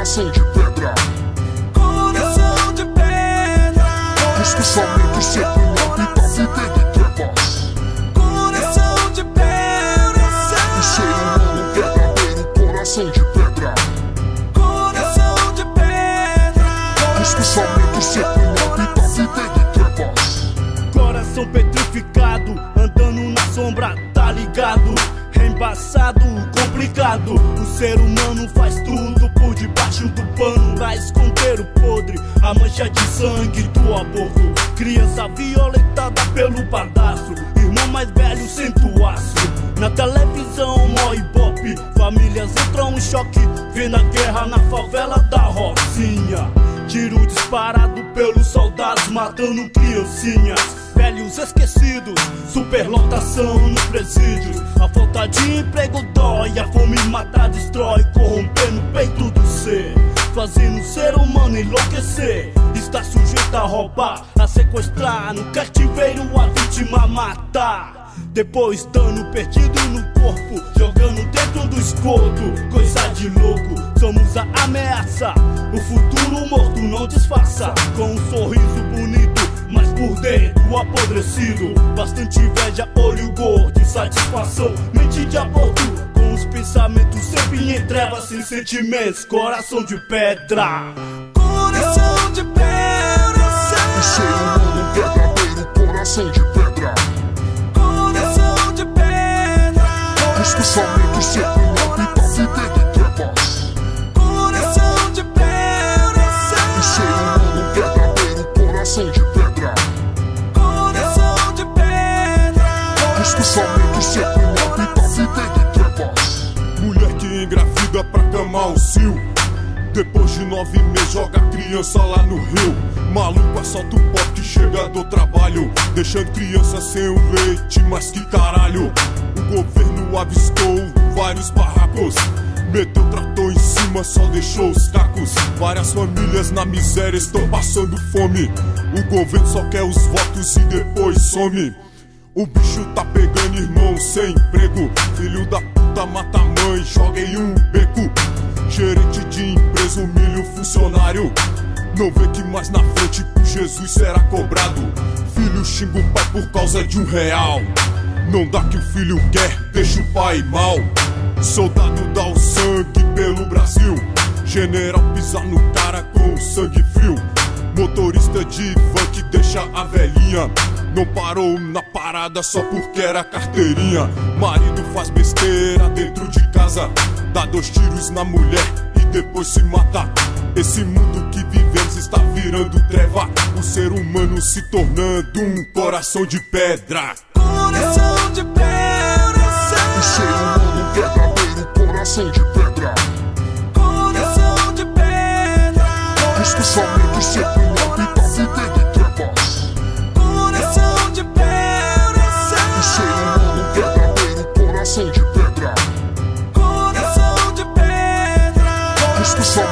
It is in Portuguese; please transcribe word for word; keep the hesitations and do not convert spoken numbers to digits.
coração de pedra. Coração de pedra. Os pensamentos sempre na vida vivendo trevas. Coração de pedra. O ser humano verdadeiro, coração de pedra. Coração de pedra. Os pensamentos sempre na vida vivendo trevas. Coração petrificado, andando na sombra, tá ligado? Embaçado, complicado. O ser humano faz tudo por debaixo do pano pra esconder o podre, a mancha de sangue do aborto. Criança violentada pelo padastro, irmão mais velho sente o aço. Na televisão, mó ibope, famílias entram em choque, vendo a guerra na favela da Rocinha. Tiro disparado pelos soldados, matando criancinhas. Velhos esquecidos, superlotação nos presídios. A falta de emprego dói, a fome mata, destrói, corrompendo o peito do ser, fazendo o ser humano enlouquecer. Está sujeito a roubar, a sequestrar, no cativeiro a vítima matar. Depois dano perdido no corpo, jogando dentro do esgoto. Coisa de louco, somos a ameaça. O futuro morto não disfarça, com um sorriso bonito, mas por dentro apodrecido. Bastante inveja, olho gordo, insatisfação, mente de aborto, com os pensamentos sempre em trevas, sem sentimentos, coração de pedra. Coração de pedra. O ser humano verdadeiro, coração de pedra. Coração de pedra. Os pensamentos sempre na vida vivendo trevas. Coração de pedra. O ser humano verdadeiro, coração de pedra. Coração de pedra. Os pensamentos sempre na vida vivendo trevas. Mulher que engravida pra camar o cio, depois de nove meses joga a criança lá no rio. Maluco assalta o pobre que chega do trabalho, deixando criança sem o leite, mas que caralho. O governo avistou vários barracos, meteu trator em cima, só deixou os cacos. Várias famílias na miséria estão passando fome. O governo só quer os votos e depois some. O bicho tá pegando irmão sem emprego. Filho da puta mata a mãe, joga em um beco. Gerente de empresa humilha o funcionário, não vê que mais na frente por Jesus será cobrado. Filho xinga o pai por causa de um real. Não dá que o filho quer, deixa o pai mal. Soldado dá o sangue pelo Brasil, general pisa no cara com sangue frio. Motorista de van que deixa a velhinha, não parou na parada só porque era carteirinha. Marido faz besteira dentro de casa, dá dois tiros na mulher e depois se mata. Esse mundo que vivemos está virando treva, o ser humano se tornando um coração de pedra. Coração de pedra. O ser humano verdadeiro, coração de pedra. Coração de pedra. Os pensamentos sempre na vida vivendo trevas. Coração de pedra. O ser humano verdadeiro, coração de pedra. Coração de pedra. Os pensamentos